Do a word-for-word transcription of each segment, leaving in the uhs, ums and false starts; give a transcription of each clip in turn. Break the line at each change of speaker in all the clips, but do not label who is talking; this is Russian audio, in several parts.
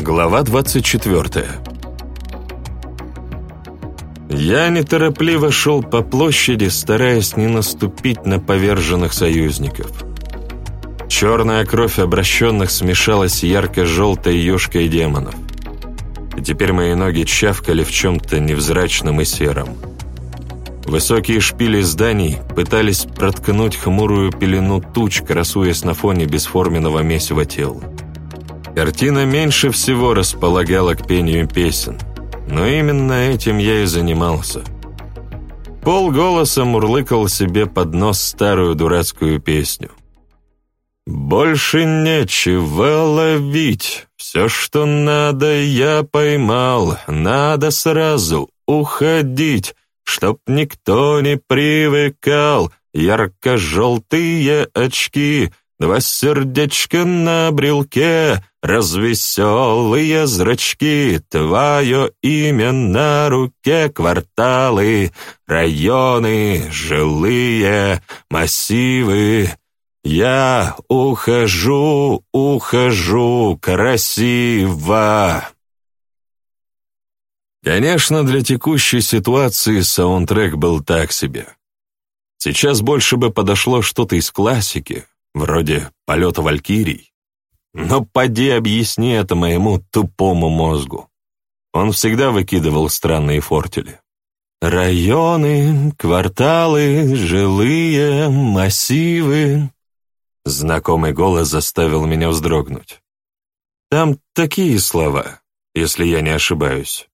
Глава двадцать четвёртая. Я неторопливо шел по площади, стараясь не наступить на поверженных союзников. Черная кровь обращенных смешалась с ярко-желтой юшкой демонов. И теперь мои ноги чавкали в чем-то невзрачном и сером. Высокие шпили зданий пытались проткнуть хмурую пелену туч, красуясь на фоне бесформенного месива тел. Картина меньше всего располагала к пению песен, но именно этим я и занимался. Полголоса мурлыкал себе под нос старую дурацкую песню. «Больше нечего ловить, все, что надо, я поймал, надо сразу уходить, чтоб никто не привыкал, ярко-желтые очки, два сердечка на брелке, развеселые зрачки, твое имя на руке, кварталы, районы, жилые массивы. Я ухожу, ухожу, красиво». Конечно, для текущей ситуации саундтрек был так себе. Сейчас больше бы подошло что-то из классики, вроде «Полета валькирий». Но поди объясни это моему тупому мозгу. Он всегда выкидывал странные фортели. «Районы, кварталы, жилые массивы». Знакомый голос заставил меня вздрогнуть. Там такие слова, если я не ошибаюсь.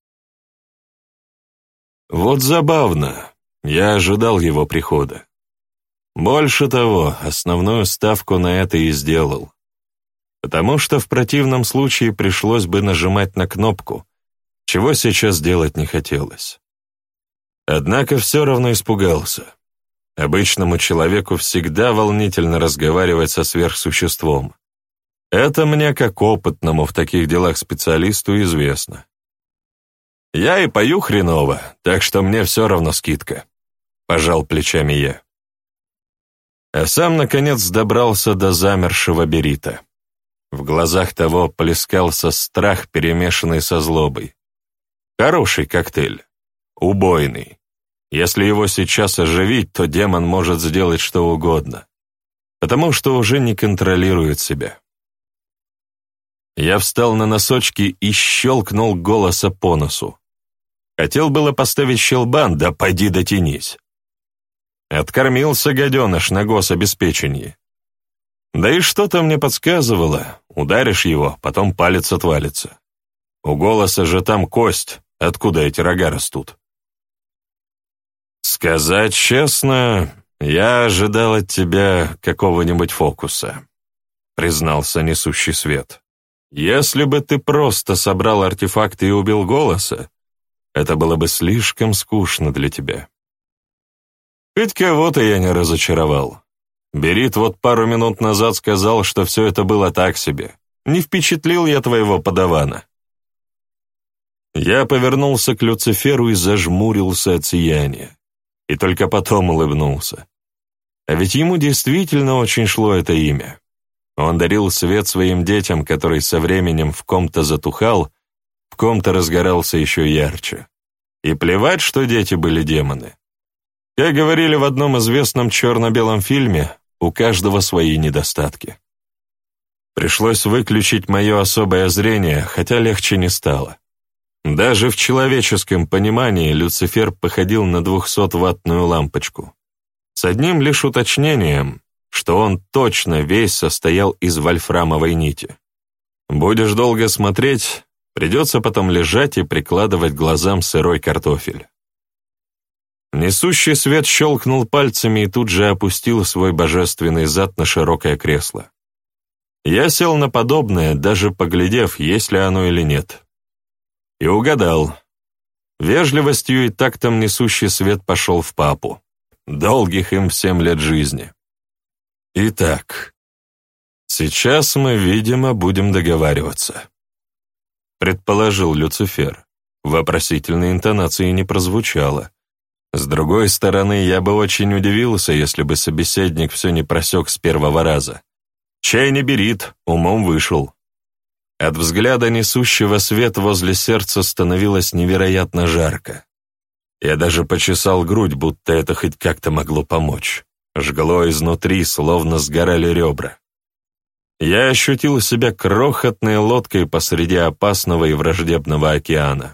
Вот забавно, я ожидал его прихода. Больше того, основную ставку на это и сделал. Потому что в противном случае пришлось бы нажимать на кнопку, чего сейчас делать не хотелось. Однако все равно испугался. Обычному человеку всегда волнительно разговаривать со сверхсуществом. Это мне, как опытному в таких делах специалисту, известно. Я и пою хреново, так что мне все равно скидка. Пожал плечами я. А сам, наконец, добрался до замершего Берита. В глазах того плескался страх, перемешанный со злобой. Хороший коктейль. Убойный. Если его сейчас оживить, то демон может сделать что угодно, потому что уже не контролирует себя. Я встал на носочки и щелкнул голоса по носу. Хотел было поставить щелбан, да поди дотянись. Откормился гаденыш на гособеспечении. Да и что-то мне подсказывало, ударишь его, потом палец отвалится. У голоса же там кость, откуда эти рога растут. «Сказать честно, я ожидал от тебя какого-нибудь фокуса», — признался несущий свет. «Если бы ты просто собрал артефакты и убил голоса, это было бы слишком скучно для тебя. Хоть кого-то я не разочаровал. Берит вот пару минут назад сказал, что все это было так себе. Не впечатлил я твоего подавана». Я повернулся к Люциферу и зажмурился от сияния. И только потом улыбнулся. А ведь ему действительно очень шло это имя. Он дарил свет своим детям, который со временем в ком-то затухал, в ком-то разгорался еще ярче. И плевать, что дети были демоны. Как говорили в одном известном черно-белом фильме, у каждого свои недостатки. Пришлось выключить мое особое зрение, хотя легче не стало. Даже в человеческом понимании Люцифер походил на двухсотваттную лампочку. С одним лишь уточнением, что он точно весь состоял из вольфрамовой нити. Будешь долго смотреть, придется потом лежать и прикладывать глазам сырой картофель. Несущий свет щелкнул пальцами и тут же опустил свой божественный зад на широкое кресло. Я сел на подобное, даже поглядев, есть ли оно или нет. И угадал. Вежливостью и тактом несущий свет пошел в папу. Долгих им всем лет жизни. Итак, сейчас мы, видимо, будем договариваться. Предположил Люцифер. Вопросительной интонации не прозвучало. С другой стороны, я бы очень удивился, если бы собеседник все не просек с первого раза. Чай не берит, умом вышел. От взгляда несущего свет возле сердца становилось невероятно жарко. Я даже почесал грудь, будто это хоть как-то могло помочь. Жгло изнутри, словно сгорали ребра. Я ощутил себя крохотной лодкой посреди опасного и враждебного океана.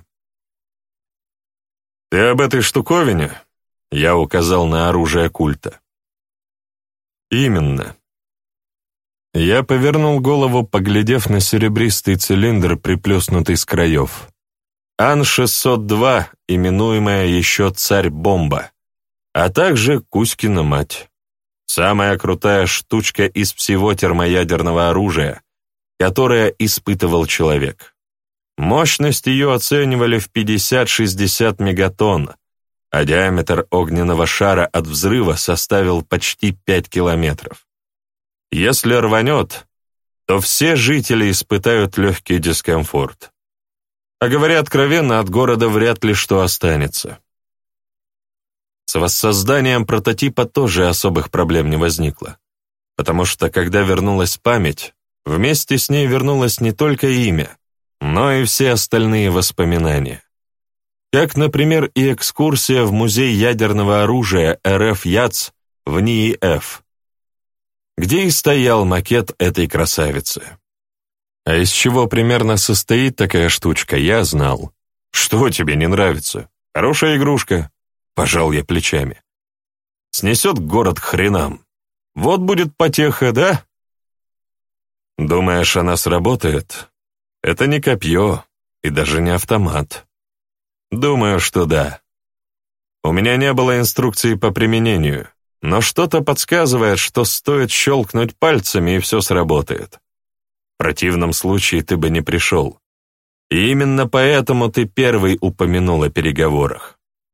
«Ты об этой штуковине?» — я указал на оружие культа. «Именно». Я повернул голову, поглядев на серебристый цилиндр, приплюснутый с краев. Ан шестьсот два, именуемая еще «Царь-бомба», а также Кузькина мать. Самая крутая штучка из всего термоядерного оружия, которое испытывал человек. Мощность ее оценивали в пятьдесят-шестьдесят мегатонн, а диаметр огненного шара от взрыва составил почти пять километров. Если рванет, то все жители испытают легкий дискомфорт. А говоря откровенно, от города вряд ли что останется. С воссозданием прототипа тоже особых проблем не возникло, потому что, когда вернулась память, вместе с ней вернулось не только имя, но и все остальные воспоминания. Как, например, и экскурсия в музей ядерного оружия эр эф ЯЦ в НИИ-Ф, где и стоял макет этой красавицы. А из чего примерно состоит такая штучка, я знал. Что тебе не нравится? Хорошая игрушка. Пожал я плечами. Снесет город к хренам. Вот будет потеха, да? Думаешь, она сработает? Это не копье и даже не автомат. Думаю, что да. У меня не было инструкции по применению, но что-то подсказывает, что стоит щелкнуть пальцами, и все сработает. В противном случае ты бы не пришел. И именно поэтому ты первый упомянул о переговорах.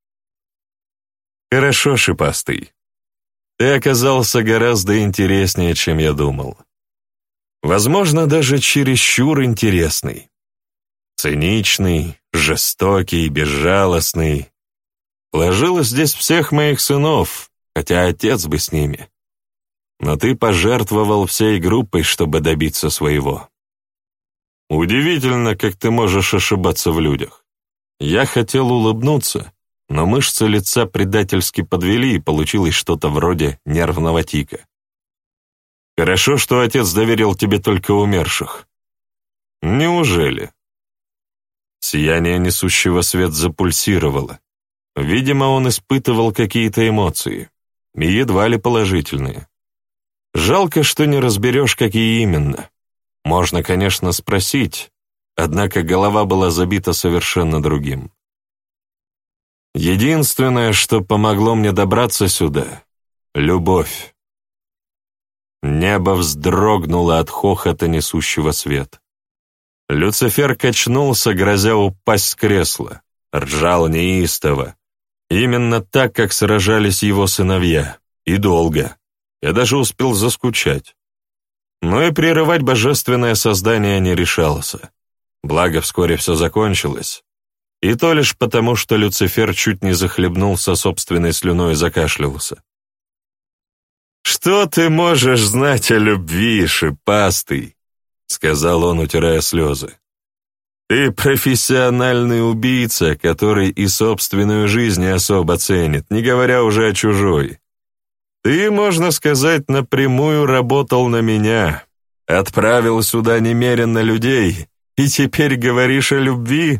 Хорошо, Шипастый. Ты оказался гораздо интереснее, чем я думал. Возможно, даже чересчур интересный. Циничный, жестокий, безжалостный. Ложил здесь всех моих сынов, хотя отец бы с ними. Но ты пожертвовал всей группой, чтобы добиться своего. Удивительно, как ты можешь ошибаться в людях. Я хотел улыбнуться, но мышцы лица предательски подвели, и получилось что-то вроде нервного тика. Хорошо, что отец доверил тебе только умерших. Неужели? Сияние несущего свет запульсировало. Видимо, он испытывал какие-то эмоции, и едва ли положительные. Жалко, что не разберешь, какие именно. Можно, конечно, спросить, однако голова была забита совершенно другим. Единственное, что помогло мне добраться сюда — любовь. Небо вздрогнуло от хохота несущего свет. Люцифер качнулся, грозя упасть с кресла, ржал неистово. Именно так, как сражались его сыновья, и долго. Я даже успел заскучать. Но и прерывать божественное создание не решался. Благо, вскоре все закончилось. И то лишь потому, что Люцифер чуть не захлебнулся собственной слюной и закашлялся. «Что ты можешь знать о любви, Шипастый?» — сказал он, утирая слезы. «Ты профессиональный убийца, который и собственную жизнь не особо ценит, не говоря уже о чужой. Ты, можно сказать, напрямую работал на меня, отправил сюда немерено людей, и теперь говоришь о любви?»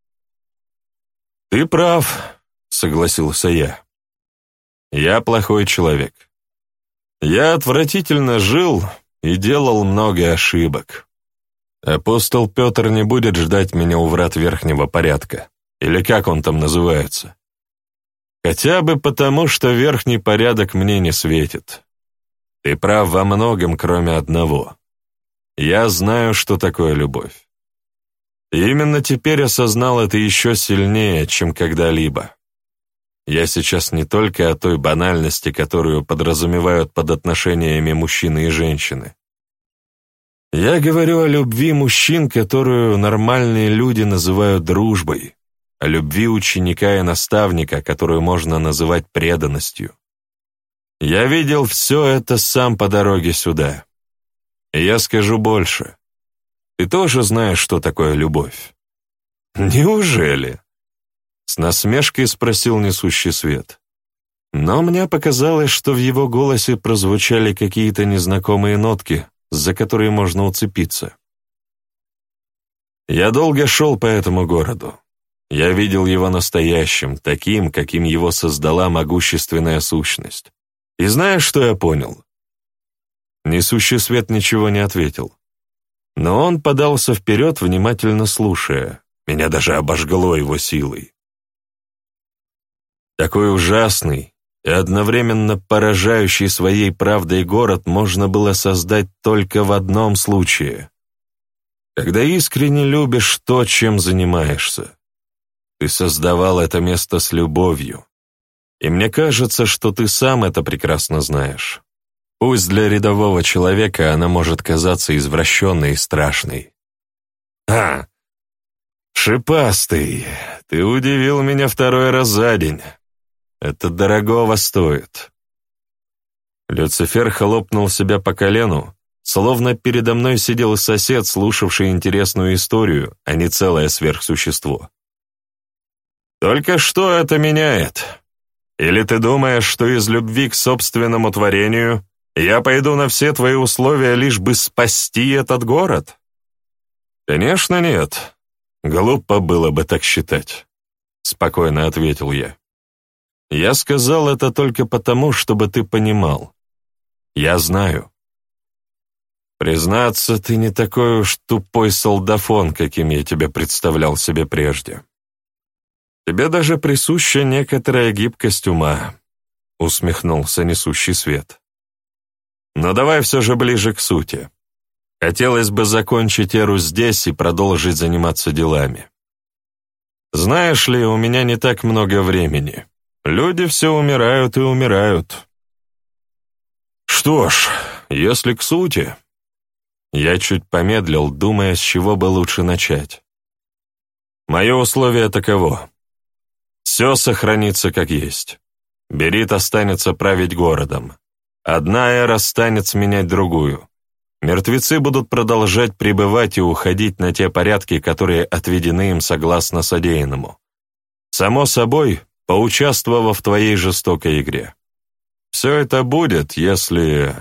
«Ты прав», — согласился я. «Я плохой человек. Я отвратительно жил и делал много ошибок. Апостол Петр не будет ждать меня у врат верхнего порядка, или как он там называется. Хотя бы потому, что верхний порядок мне не светит. Ты прав во многом, кроме одного. Я знаю, что такое любовь. И именно теперь осознал это еще сильнее, чем когда-либо. Я сейчас не только о той банальности, которую подразумевают под отношениями мужчины и женщины. Я говорю о любви мужчин, которую нормальные люди называют дружбой, о любви ученика и наставника, которую можно называть преданностью. Я видел все это сам по дороге сюда. И я скажу больше. Ты тоже знаешь, что такое любовь?» «Неужели?» — с насмешкой спросил несущий свет. Но мне показалось, что в его голосе прозвучали какие-то незнакомые нотки, за которые можно уцепиться. Я долго шел по этому городу. Я видел его настоящим, таким, каким его создала могущественная сущность. И знаешь, что я понял? Несущий свет ничего не ответил. Но он подался вперед, внимательно слушая. Меня даже обожгло его силой. Такой ужасный и одновременно поражающий своей правдой город можно было создать только в одном случае. Когда искренне любишь то, чем занимаешься. Ты создавал это место с любовью. И мне кажется, что ты сам это прекрасно знаешь. Пусть для рядового человека она может казаться извращенной и страшной. А, шипастый, ты удивил меня второй раз за день. Это дорогого стоит. Люцифер хлопнул себя по колену, словно передо мной сидел сосед, слушавший интересную историю, а не целое сверхсущество. Только что это меняет? Или ты думаешь, что из любви к собственному творению я пойду на все твои условия, лишь бы спасти этот город? Конечно, нет. Глупо было бы так считать, спокойно ответил я. Я сказал это только потому, чтобы ты понимал. Я знаю. Признаться, ты не такой уж тупой солдафон, каким я тебя представлял себе прежде. Тебе даже присуща некоторая гибкость ума, усмехнулся несущий свет. Но давай все же ближе к сути. Хотелось бы закончить эру здесь и продолжить заниматься делами. Знаешь ли, у меня не так много времени. Люди все умирают и умирают. Что ж, если к сути... Я чуть помедлил, думая, с чего бы лучше начать. Мое условие таково. Все сохранится как есть. Берит останется править городом. Одна эра станет сменять другую. Мертвецы будут продолжать пребывать и уходить на те порядки, которые отведены им согласно содеянному. Само собой, поучаствовав в твоей жестокой игре. Все это будет, если...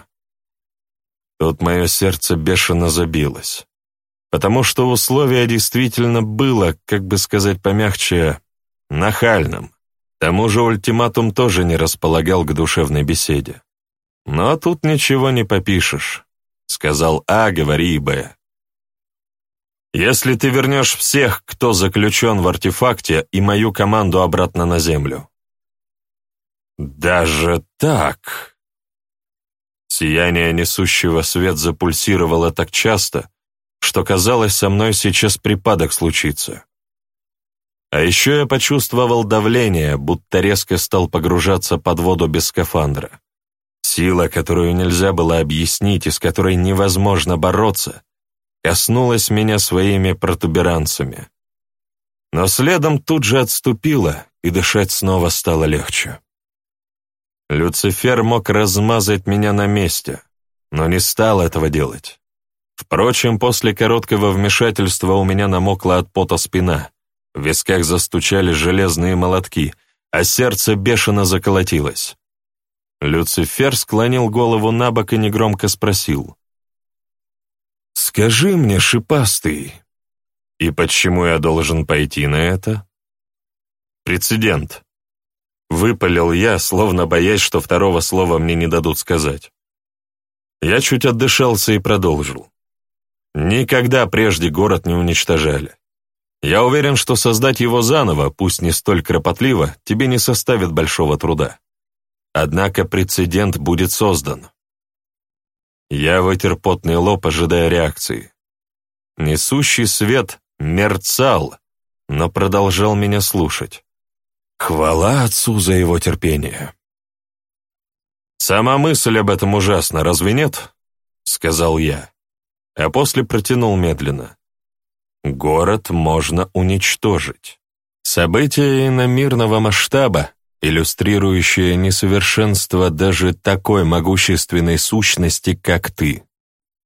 Тут мое сердце бешено забилось, потому что условие действительно было, как бы сказать помягче, нахальным. К тому же ультиматум тоже не располагал к душевной беседе. Но тут ничего не попишешь. Сказал А, говори и Б. Если ты вернешь всех, кто заключен в артефакте, и мою команду обратно на Землю. Даже так... Сияние несущего свет запульсировало так часто, что казалось, со мной сейчас припадок случится. А еще я почувствовал давление, будто резко стал погружаться под воду без скафандра. Сила, которую нельзя было объяснить и с которой невозможно бороться, коснулась меня своими протуберанцами. Но следом тут же отступила, и дышать снова стало легче. Люцифер мог размазать меня на месте, но не стал этого делать. Впрочем, после короткого вмешательства у меня намокла от пота спина, в висках застучали железные молотки, а сердце бешено заколотилось. Люцифер склонил голову на бок и негромко спросил. «Скажи мне, шипастый, и почему я должен пойти на это?» «Прецедент». Выпалил я, словно боясь, что второго слова мне не дадут сказать. Я чуть отдышался и продолжил. Никогда прежде город не уничтожали. Я уверен, что создать его заново, пусть не столь кропотливо, тебе не составит большого труда. Однако прецедент будет создан. Я вытер потный лоб, ожидая реакции. Несущий свет мерцал, но продолжал меня слушать. Хвала Отцу за его терпение. «Сама мысль об этом ужасна, разве нет?» — сказал я, а после протянул медленно. «Город можно уничтожить. Событие иномирного масштаба, иллюстрирующее несовершенство даже такой могущественной сущности, как ты.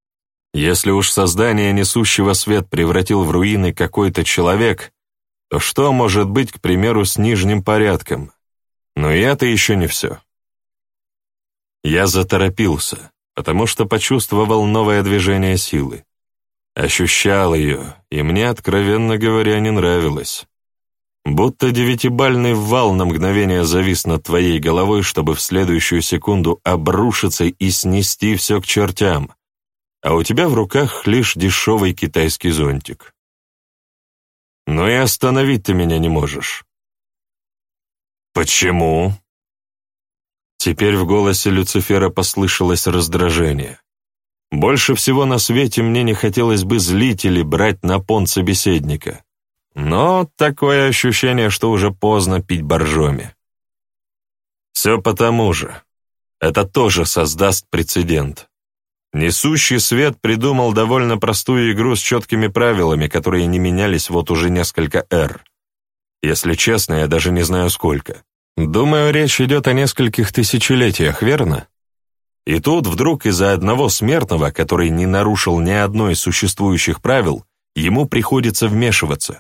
Если уж создание несущего свет превратил в руины какой-то человек, то что может быть, к примеру, с нижним порядком? Но и это еще не все. Я заторопился, потому что почувствовал новое движение силы. Ощущал ее, и мне, откровенно говоря, не нравилось. Будто девятибальный вал на мгновение завис над твоей головой, чтобы в следующую секунду обрушиться и снести все к чертям, а у тебя в руках лишь дешевый китайский зонтик. Но и остановить ты меня не можешь. Почему? Теперь в голосе Люцифера послышалось раздражение. Больше всего на свете мне не хотелось бы злить или брать на понт собеседника. Но такое ощущение, что уже поздно пить боржоми. Все потому же. Это тоже создаст прецедент. Несущий свет придумал довольно простую игру с четкими правилами, которые не менялись вот уже несколько эр. Если честно, я даже не знаю сколько. Думаю, речь идет о нескольких тысячелетиях, верно? И тут вдруг из-за одного смертного, который не нарушил ни одно из существующих правил, ему приходится вмешиваться.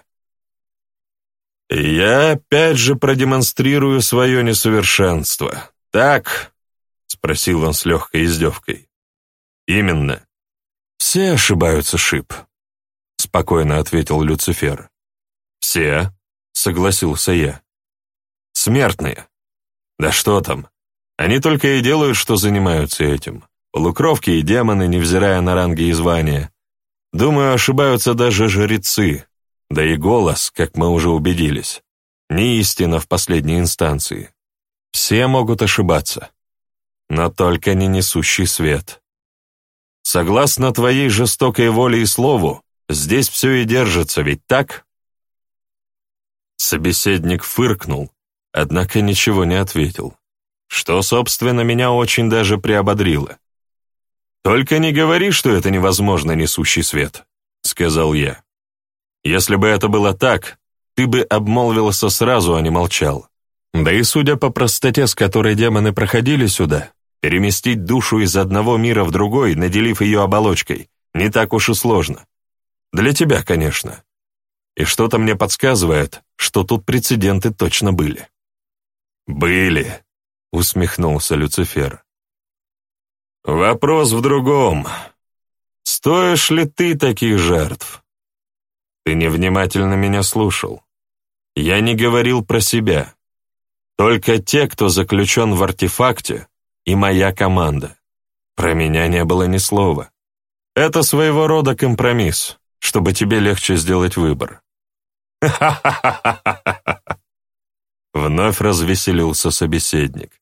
И я опять же продемонстрирую свое несовершенство. Так? — спросил он с легкой издевкой. «Именно. Все ошибаются, Шип», — спокойно ответил Люцифер. «Все», — согласился я. «Смертные. Да что там? Они только и делают, что занимаются этим. Полукровки и демоны, невзирая на ранги и звания. Думаю, ошибаются даже жрецы. Да и голос, как мы уже убедились, не истина в последней инстанции. Все могут ошибаться, но только не несущий свет. Согласно твоей жестокой воле и слову, здесь все и держится, ведь так?» Собеседник фыркнул, однако ничего не ответил, что, собственно, меня очень даже приободрило. «Только не говори, что это невозможно, несущий свет», — сказал я. «Если бы это было так, ты бы обмолвился сразу, а не молчал. Да и судя по простоте, с которой демоны проходили сюда, переместить душу из одного мира в другой, наделив ее оболочкой, не так уж и сложно. Для тебя, конечно. И что-то мне подсказывает, что тут прецеденты точно были». «Были», — усмехнулся Люцифер. «Вопрос в другом. Стоишь ли ты таких жертв? Ты невнимательно меня слушал. Я не говорил про себя. Только те, кто заключен в артефакте, и моя команда. Про меня не было ни слова. Это своего рода компромисс, чтобы тебе легче сделать выбор». «Ха-ха-ха-ха-ха-ха!» Вновь развеселился собеседник.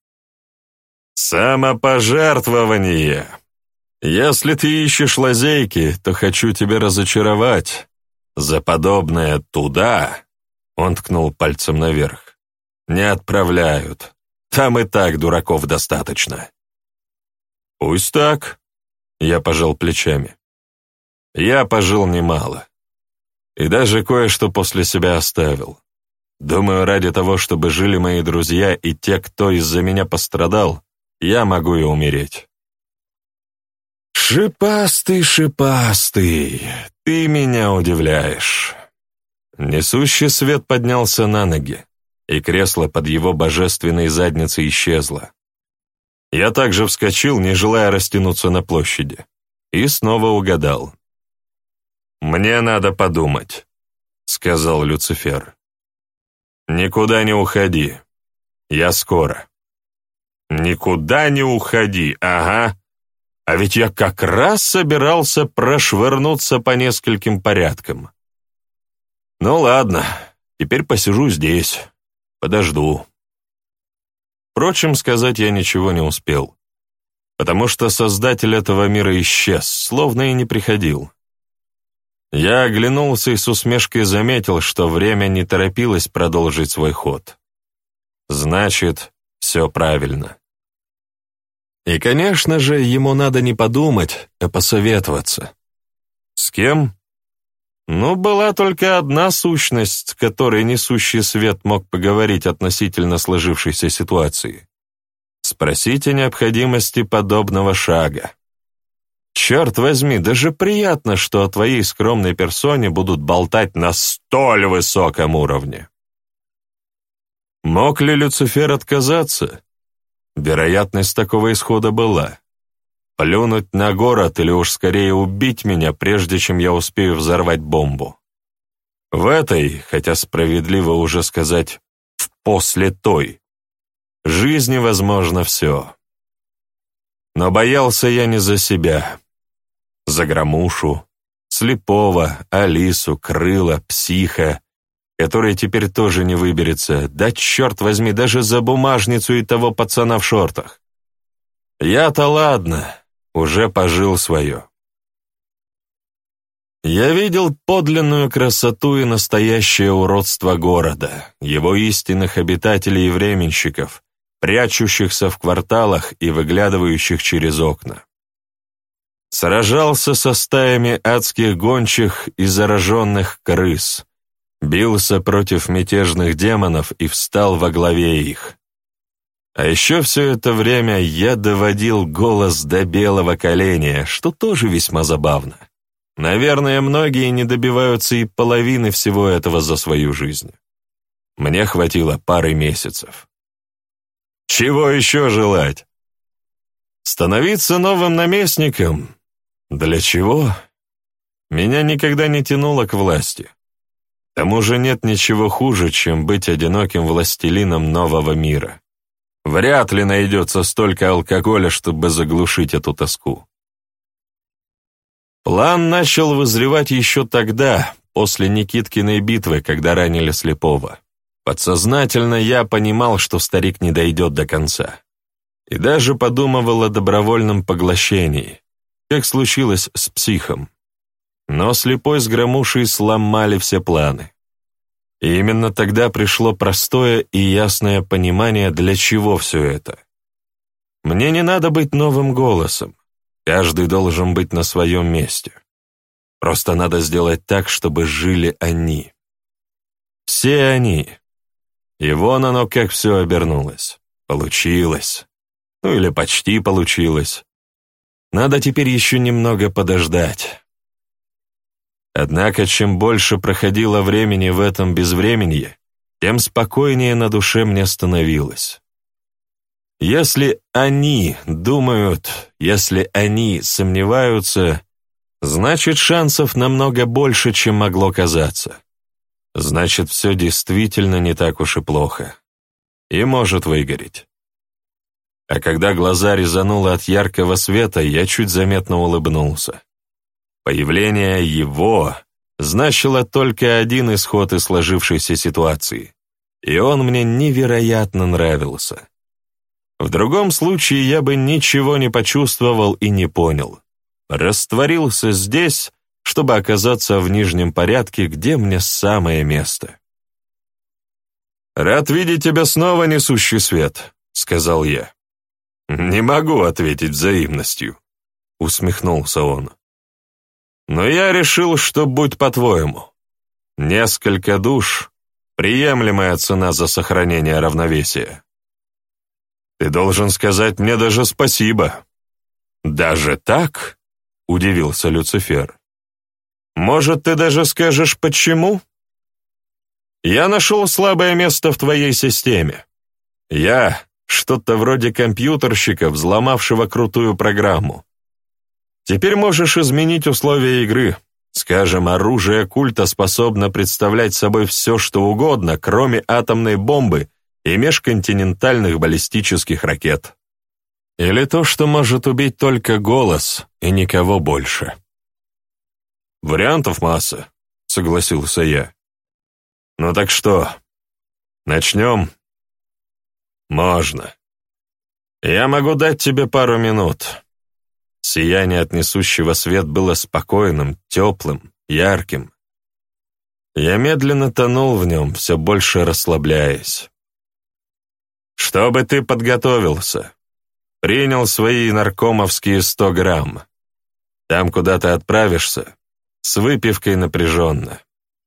«Самопожертвование! Если ты ищешь лазейки, то хочу тебя разочаровать. За подобное туда, — он ткнул пальцем наверх, — не отправляют. Там и так дураков достаточно». «Пусть так», — я пожал плечами. «Я пожил немало. И даже кое-что после себя оставил. Думаю, ради того, чтобы жили мои друзья и те, кто из-за меня пострадал, я могу и умереть». «Шипастый, шипастый, ты меня удивляешь». Несущий свет поднялся на ноги, и кресло под его божественной задницей исчезло. Я также вскочил, не желая растянуться на площади, и снова угадал. «Мне надо подумать», — сказал Люцифер. «Никуда не уходи. Я скоро». «Никуда не уходи, ага. А ведь я как раз собирался прошвырнуться по нескольким порядкам. Ну ладно, теперь посижу здесь, подожду». Впрочем, сказать я ничего не успел, потому что создатель этого мира исчез, словно и не приходил. Я оглянулся и с усмешкой заметил, что время не торопилось продолжить свой ход. Значит, все правильно. И, конечно же, ему надо не подумать, а посоветоваться. С кем? Ну, была только одна сущность, с которой несущий свет мог поговорить относительно сложившейся ситуации. Спросить о необходимости подобного шага. Черт возьми, даже приятно, что о твоей скромной персоне будут болтать на столь высоком уровне. Мог ли Люцифер отказаться? Вероятность такого исхода была. Плюнуть на город или уж скорее убить меня, прежде чем я успею взорвать бомбу. В этой, хотя справедливо уже сказать, в после той, жизни возможно все. Но боялся я не за себя. За Громушу, Слепого, Алису, Крыла, Психа, который теперь тоже не выберется, да черт возьми, даже за бумажницу и того пацана в шортах. Я-то ладно, уже пожил свое. Я видел подлинную красоту и настоящее уродство города, его истинных обитателей и временщиков, прячущихся в кварталах и выглядывающих через окна. Сражался со стаями адских гончих и зараженных крыс, бился против мятежных демонов и встал во главе их. А еще все это время я доводил голос до белого коленя, что тоже весьма забавно. Наверное, многие не добиваются и половины всего этого за свою жизнь. Мне хватило пары месяцев. Чего еще желать? Становиться новым наместником? Для чего? Меня никогда не тянуло к власти. К тому же нет ничего хуже, чем быть одиноким властелином нового мира. Вряд ли найдется столько алкоголя, чтобы заглушить эту тоску. План начал вызревать еще тогда, после Никиткиной битвы, когда ранили Слепого. Подсознательно я понимал, что старик не дойдет до конца. И даже подумывал о добровольном поглощении, как случилось с Психом. Но Слепой с Громушей сломали все планы. И именно тогда пришло простое и ясное понимание, для чего все это. Мне не надо быть новым голосом. Каждый должен быть на своем месте. Просто надо сделать так, чтобы жили они. Все они. И вон оно, как все обернулось. Получилось. Ну или почти получилось. Надо теперь еще немного подождать. Однако, чем больше проходило времени в этом безвременье, тем спокойнее на душе мне становилось. Если они думают, если они сомневаются, значит, шансов намного больше, чем могло казаться. Значит, все действительно не так уж и плохо. И может выгореть. А когда глаза резануло от яркого света, я чуть заметно улыбнулся. Появление его значило только один исход из сложившейся ситуации, и он мне невероятно нравился. В другом случае я бы ничего не почувствовал и не понял. Растворился здесь, чтобы оказаться в нижнем порядке, где мне самое место. «Рад видеть тебя снова, несущий свет», — сказал я. «Не могу ответить взаимностью», — усмехнулся он. «Но я решил, что будь по-твоему. Несколько душ — приемлемая цена за сохранение равновесия. Ты должен сказать мне даже спасибо». «Даже так?» — удивился Люцифер. «Может, ты даже скажешь, почему?» «Я нашел слабое место в твоей системе. Я — что-то вроде компьютерщика, взломавшего крутую программу. Теперь можешь изменить условия игры. Скажем, оружие культа способно представлять собой все, что угодно, кроме атомной бомбы и межконтинентальных баллистических ракет. Или то, что может убить только голос и никого больше». «Вариантов масса», — согласился я. «Ну так что, начнем?» «Можно. Я могу дать тебе пару минут». Сияние от несущего свет было спокойным, теплым, ярким. Я медленно тонул в нем, все больше расслабляясь. «Чтобы ты подготовился, принял свои наркомовские сто грамм. Там, куда ты отправишься, с выпивкой напряженно».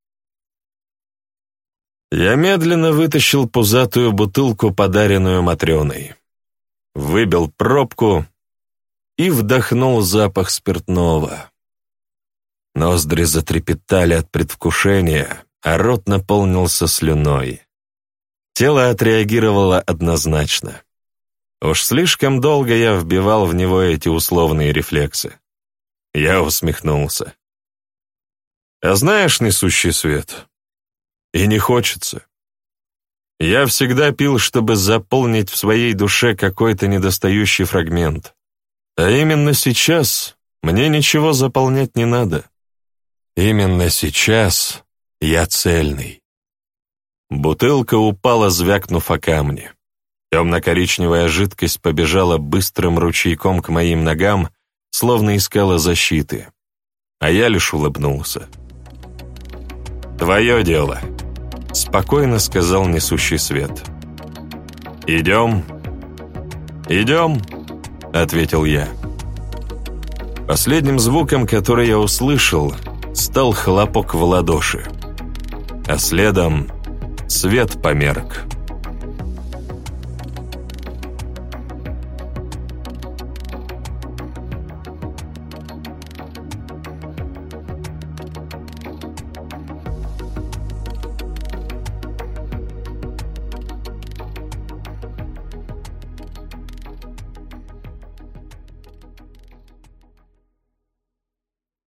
Я медленно вытащил пузатую бутылку, подаренную Матрёной. Выбил пробку и вдохнул запах спиртного. Ноздри затрепетали от предвкушения, а рот наполнился слюной. Тело отреагировало однозначно. Уж слишком долго я вбивал в него эти условные рефлексы. Я усмехнулся. А знаешь, несущий свет, и не хочется. Я всегда пил, чтобы заполнить в своей душе какой-то недостающий фрагмент. А именно сейчас мне ничего заполнять не надо. Именно сейчас я цельный. Бутылка упала, звякнув о камни. Темно-коричневая жидкость побежала быстрым ручейком к моим ногам, словно искала защиты. А я лишь улыбнулся. «Твое дело», — спокойно сказал несущий свет. «Идем?» «Идем», — ответил я. Последним звуком, который я услышал, стал хлопок в ладоши, а следом свет померк.